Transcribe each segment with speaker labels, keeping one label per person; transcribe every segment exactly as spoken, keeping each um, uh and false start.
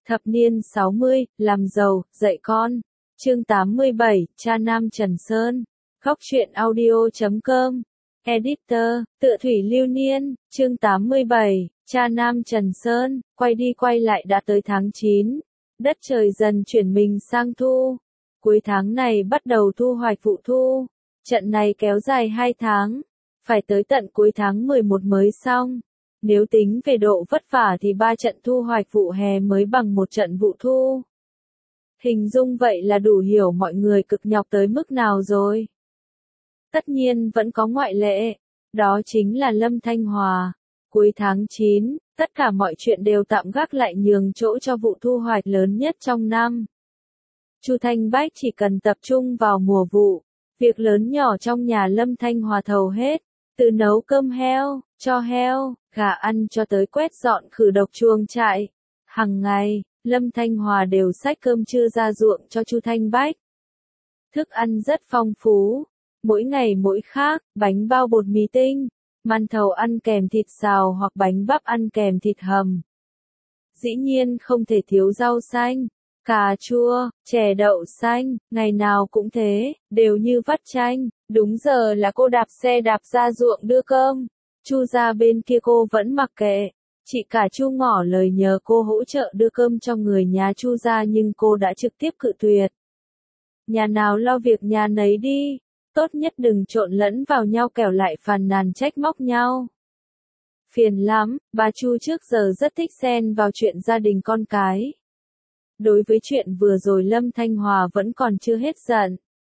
Speaker 1: Thập niên sáu mươi, làm giàu, dạy con. Chương tám mươi bảy, cha nam Trần Sơn. Góc truyện audio chấm com. Editor, Tựa Thủy Lưu Niên. Chương tám mươi bảy, cha nam Trần Sơn. Quay đi quay lại đã tới tháng chín. Đất trời dần chuyển mình sang thu. Cuối tháng này bắt đầu thu hoạch vụ thu. Trận này kéo dài hai tháng. Phải tới tận cuối tháng mười một mới xong. Nếu tính về độ vất vả thì ba trận thu hoạch vụ hè mới bằng một trận vụ thu. Hình dung vậy là đủ hiểu mọi người cực nhọc tới mức nào rồi. Tất nhiên vẫn có ngoại lệ, đó chính là Lâm Thanh Hòa. Cuối tháng chín, tất cả mọi chuyện đều tạm gác lại nhường chỗ cho vụ thu hoạch lớn nhất trong năm. Chu Thanh Bách chỉ cần tập trung vào mùa vụ, việc lớn nhỏ trong nhà Lâm Thanh Hòa thầu hết, từ nấu cơm heo, cho heo, gà ăn cho tới quét dọn khử độc chuồng trại. Hằng ngày, Lâm Thanh Hòa đều xách cơm trưa ra ruộng cho Chu Thanh Bách. Thức ăn rất phong phú, mỗi ngày mỗi khác, bánh bao bột mì tinh, màn thầu ăn kèm thịt xào hoặc bánh bắp ăn kèm thịt hầm. Dĩ nhiên không thể thiếu rau xanh, cà chua, chè đậu xanh, ngày nào cũng thế, đều như vắt chanh. Đúng giờ là cô đạp xe đạp ra ruộng đưa cơm. Chu ra bên kia cô vẫn mặc kệ. Chị cả Chu ngỏ lời nhờ cô hỗ trợ đưa cơm cho người nhà Chu ra nhưng cô đã trực tiếp cự tuyệt. Nhà nào lo việc nhà nấy đi, tốt nhất đừng trộn lẫn vào nhau kẻo lại phàn nàn trách móc nhau. Phiền lắm, bà Chu trước giờ rất thích xen vào chuyện gia đình con cái. Đối với chuyện vừa rồi Lâm Thanh Hòa vẫn còn chưa hết giận.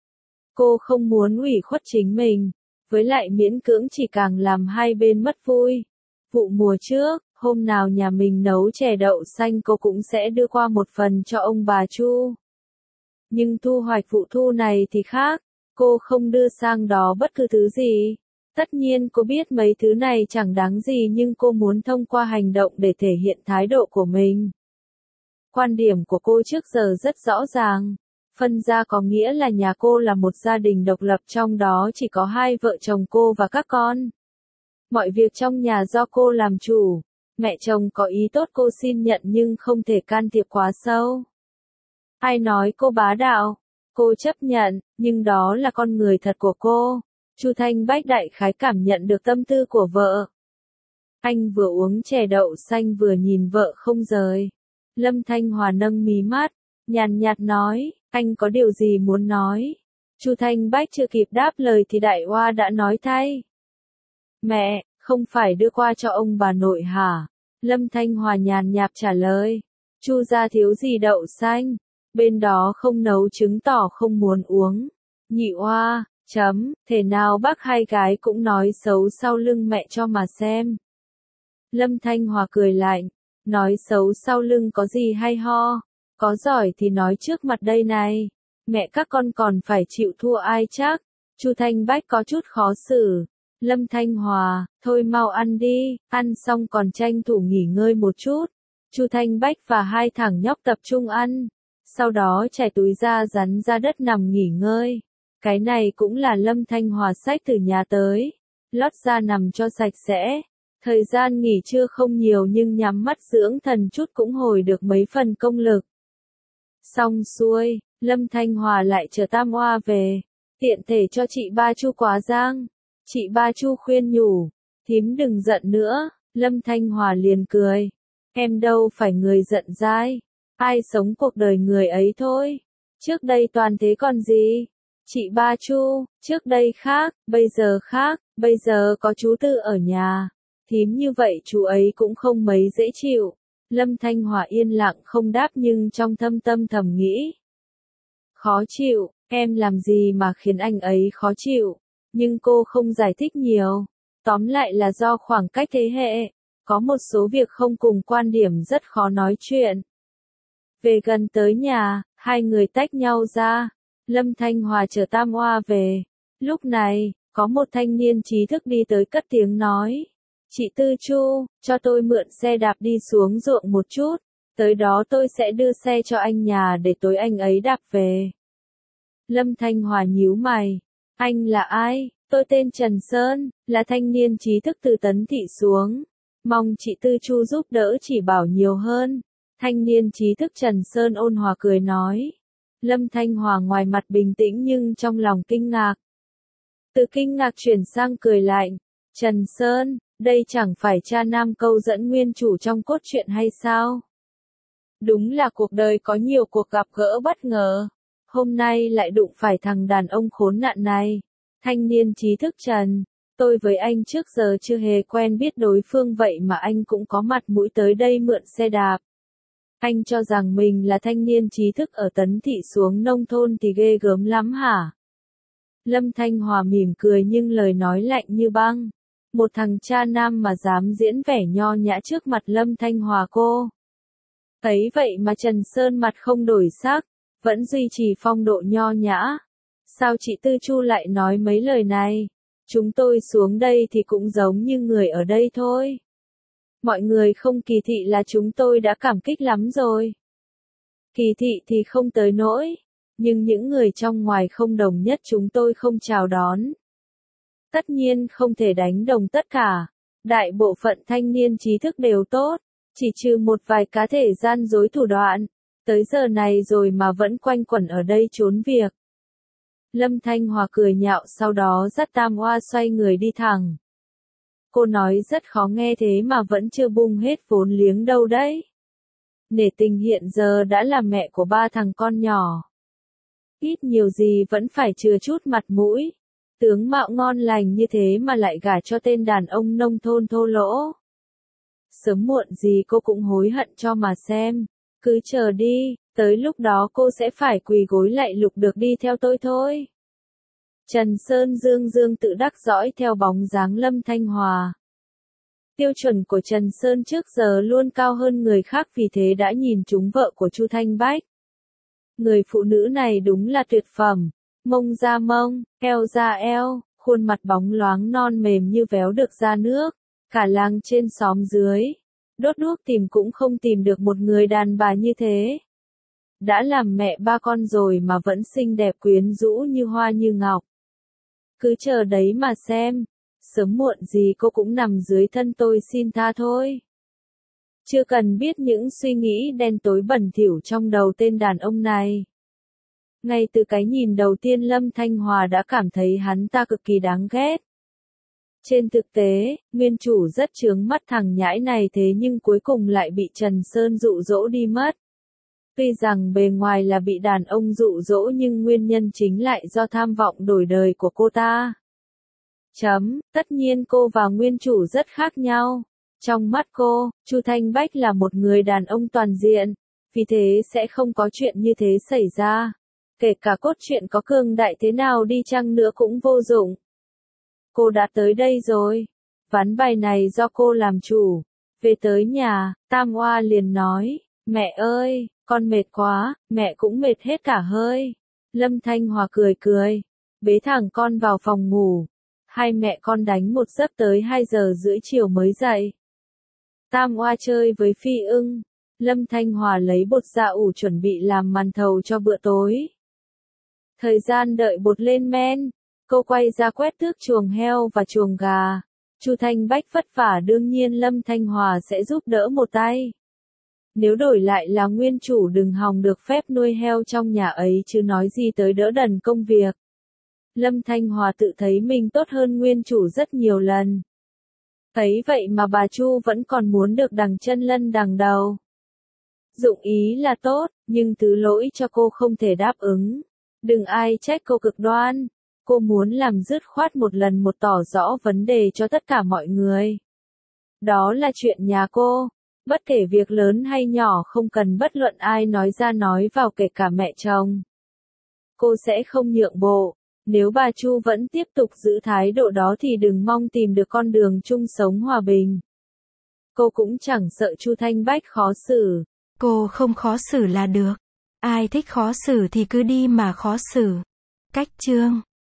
Speaker 1: Cô không muốn ủy khuất chính mình, với lại miễn cưỡng chỉ càng làm hai bên mất vui. Vụ mùa trước, hôm nào nhà mình nấu chè đậu xanh cô cũng sẽ đưa qua một phần cho ông bà Chu. Nhưng thu hoạch vụ thu này thì khác, cô không đưa sang đó bất cứ thứ gì. Tất nhiên cô biết mấy thứ này chẳng đáng gì nhưng cô muốn thông qua hành động để thể hiện thái độ của mình. Quan điểm của cô trước giờ rất rõ ràng. Phân gia có nghĩa là nhà cô là một gia đình độc lập trong đó chỉ có hai vợ chồng cô và các con. Mọi việc trong nhà do cô làm chủ. Mẹ chồng có ý tốt cô xin nhận nhưng không thể can thiệp quá sâu. Ai nói cô bá đạo? Cô chấp nhận, nhưng đó là con người thật của cô. Chu Thanh Bách đại khái cảm nhận được tâm tư của vợ. Anh vừa uống chè đậu xanh vừa nhìn vợ không rời. Lâm Thanh Hòa nâng mí mắt, nhàn nhạt nói, anh có điều gì muốn nói? Chu Thanh Bách chưa kịp đáp lời thì Đại Hoa đã nói thay. Mẹ, không phải đưa qua cho ông bà nội hả? Lâm Thanh Hòa nhàn nhạt trả lời. Chu gia thiếu gì đậu xanh? Bên đó không nấu chứng tỏ không muốn uống. Nhị Hoa, chấm, thể nào bác hai gái cũng nói xấu sau lưng mẹ cho mà xem. Lâm Thanh Hòa cười lạnh, nói xấu sau lưng có gì hay ho? Có giỏi thì nói trước mặt đây này. Mẹ các con còn phải chịu thua ai chắc? Chu Thanh Bách có chút khó xử. Lâm Thanh Hòa, thôi mau ăn đi, ăn xong còn tranh thủ nghỉ ngơi một chút. Chu Thanh Bách và hai thằng nhóc tập trung ăn. Sau đó trải túi ra rắn ra đất nằm nghỉ ngơi. Cái này cũng là Lâm Thanh Hòa xách từ nhà tới. Lót ra nằm cho sạch sẽ. Thời gian nghỉ trưa không nhiều nhưng nhắm mắt dưỡng thần chút cũng hồi được mấy phần công lực. Xong xuôi, Lâm Thanh Hòa lại chờ Tam Hoa về, tiện thể cho chị ba Chu quá giang. Chị ba Chu khuyên nhủ, thím đừng giận nữa, Lâm Thanh Hòa liền cười. Em đâu phải người giận dai, ai sống cuộc đời người ấy thôi. Trước đây toàn thế còn gì? Chị ba Chu, trước đây khác, bây giờ khác, bây giờ có chú Tư ở nhà. Thím như vậy chú ấy cũng không mấy dễ chịu. Lâm Thanh Hòa yên lặng không đáp nhưng trong thâm tâm thầm nghĩ. Khó chịu, em làm gì mà khiến anh ấy khó chịu? Nhưng cô không giải thích nhiều. Tóm lại là do khoảng cách thế hệ. Có một số việc không cùng quan điểm rất khó nói chuyện. Về gần tới nhà, hai người tách nhau ra. Lâm Thanh Hòa chờ Tam Hoa về. Lúc này, có một thanh niên trí thức đi tới cất tiếng nói. Chị Tư Chu, cho tôi mượn xe đạp đi xuống ruộng một chút. Tới đó tôi sẽ đưa xe cho anh nhà để tối anh ấy đạp về. Lâm Thanh Hòa nhíu mày. Anh là ai? Tôi tên Trần Sơn, là thanh niên trí thức từ Tấn Thị xuống. Mong chị Tư Chu giúp đỡ chỉ bảo nhiều hơn. Thanh niên trí thức Trần Sơn ôn hòa cười nói. Lâm Thanh Hòa ngoài mặt bình tĩnh nhưng trong lòng kinh ngạc. Từ kinh ngạc chuyển sang cười lạnh. Trần Sơn, đây chẳng phải cha nam câu dẫn nguyên chủ trong cốt truyện hay sao? Đúng là cuộc đời có nhiều cuộc gặp gỡ bất ngờ. Hôm nay lại đụng phải thằng đàn ông khốn nạn này. Thanh niên trí thức Trần, tôi với anh trước giờ chưa hề quen biết đối phương vậy mà anh cũng có mặt mũi tới đây mượn xe đạp. Anh cho rằng mình là thanh niên trí thức ở Tấn Thị xuống nông thôn thì ghê gớm lắm hả? Lâm Thanh Hòa mỉm cười nhưng lời nói lạnh như băng. Một thằng cha nam mà dám diễn vẻ nho nhã trước mặt Lâm Thanh Hòa cô. Ấy vậy mà Trần Sơn mặt không đổi sắc, vẫn duy trì phong độ nho nhã. Sao chị Tư Chu lại nói mấy lời này? Chúng tôi xuống đây thì cũng giống như người ở đây thôi. Mọi người không kỳ thị là chúng tôi đã cảm kích lắm rồi. Kỳ thị thì không tới nỗi, nhưng những người trong ngoài không đồng nhất chúng tôi không chào đón. Tất nhiên không thể đánh đồng tất cả. Đại bộ phận thanh niên trí thức đều tốt, chỉ trừ một vài cá thể gian dối thủ đoạn. Tới giờ này rồi mà vẫn quanh quẩn ở đây trốn việc. Lâm Thanh Hòa cười nhạo sau đó dắt Tam Oa xoay người đi thẳng. Cô nói rất khó nghe thế mà vẫn chưa bung hết vốn liếng đâu đấy. Nể tình hiện giờ đã là mẹ của ba thằng con nhỏ. Ít nhiều gì vẫn phải chừa chút mặt mũi. Tướng mạo ngon lành như thế mà lại gả cho tên đàn ông nông thôn thô lỗ. Sớm muộn gì cô cũng hối hận cho mà xem. Cứ chờ đi, tới lúc đó cô sẽ phải quỳ gối lạy lục được đi theo tôi thôi. Trần Sơn dương dương tự đắc dõi theo bóng dáng Lâm Thanh Hòa. Tiêu chuẩn của Trần Sơn trước giờ luôn cao hơn người khác vì thế đã nhìn trúng vợ của Chu Thanh Bách. Người phụ nữ này đúng là tuyệt phẩm, mông ra mông, eo ra eo, khuôn mặt bóng loáng non mềm như véo được ra nước, cả làng trên xóm dưới. Đốt đuốc tìm cũng không tìm được một người đàn bà như thế. Đã làm mẹ ba con rồi mà vẫn xinh đẹp quyến rũ như hoa như ngọc. Cứ chờ đấy mà xem, sớm muộn gì cô cũng nằm dưới thân tôi xin tha thôi. Chưa cần biết những suy nghĩ đen tối bẩn thỉu trong đầu tên đàn ông này. Ngay từ cái nhìn đầu tiên Lâm Thanh Hòa đã cảm thấy hắn ta cực kỳ đáng ghét. Trên thực tế, nguyên chủ rất chướng mắt thằng nhãi này thế nhưng cuối cùng lại bị Trần Sơn dụ dỗ đi mất. Tuy rằng bề ngoài là bị đàn ông dụ dỗ nhưng nguyên nhân chính lại do tham vọng đổi đời của cô ta. Chấm, tất nhiên cô và nguyên chủ rất khác nhau. Trong mắt cô, Chu Thanh Bách là một người đàn ông toàn diện, vì thế sẽ không có chuyện như thế xảy ra. Kể cả cốt truyện có cường đại thế nào đi chăng nữa cũng vô dụng. Cô đã tới đây rồi. Ván bài này do cô làm chủ. Về tới nhà, Tam Oa liền nói, mẹ ơi, con mệt quá, mẹ cũng mệt hết cả hơi. Lâm Thanh Hòa cười cười, bế thẳng con vào phòng ngủ. Hai mẹ con đánh một giấc tới hai giờ rưỡi chiều mới dậy. Tam Oa chơi với Phi Ưng. Lâm Thanh Hòa lấy bột dạ ủ chuẩn bị làm màn thầu cho bữa tối. Thời gian đợi bột lên men, cô quay ra quét tước chuồng heo và chuồng gà. Chu Thanh Bách vất vả đương nhiên Lâm Thanh Hòa sẽ giúp đỡ một tay. Nếu đổi lại là nguyên chủ đừng hòng được phép nuôi heo trong nhà ấy chứ nói gì tới đỡ đần công việc. Lâm Thanh Hòa tự thấy mình tốt hơn nguyên chủ rất nhiều lần. Ấy vậy mà bà Chu vẫn còn muốn được đằng chân lân đằng đầu. Dụng ý là tốt, nhưng thứ lỗi cho cô không thể đáp ứng. Đừng ai trách cô cực đoan. Cô muốn làm dứt khoát một lần một tỏ rõ vấn đề cho tất cả mọi người. Đó là chuyện nhà cô. Bất kể việc lớn hay nhỏ không cần bất luận ai nói ra nói vào kể cả mẹ chồng. Cô sẽ không nhượng bộ. Nếu bà Chu vẫn tiếp tục giữ thái độ đó thì đừng mong tìm được con đường chung sống hòa bình. Cô cũng chẳng sợ Chu Thanh Bách khó xử.
Speaker 2: Cô không khó xử là được. Ai thích khó xử thì cứ đi mà khó xử. Cách chương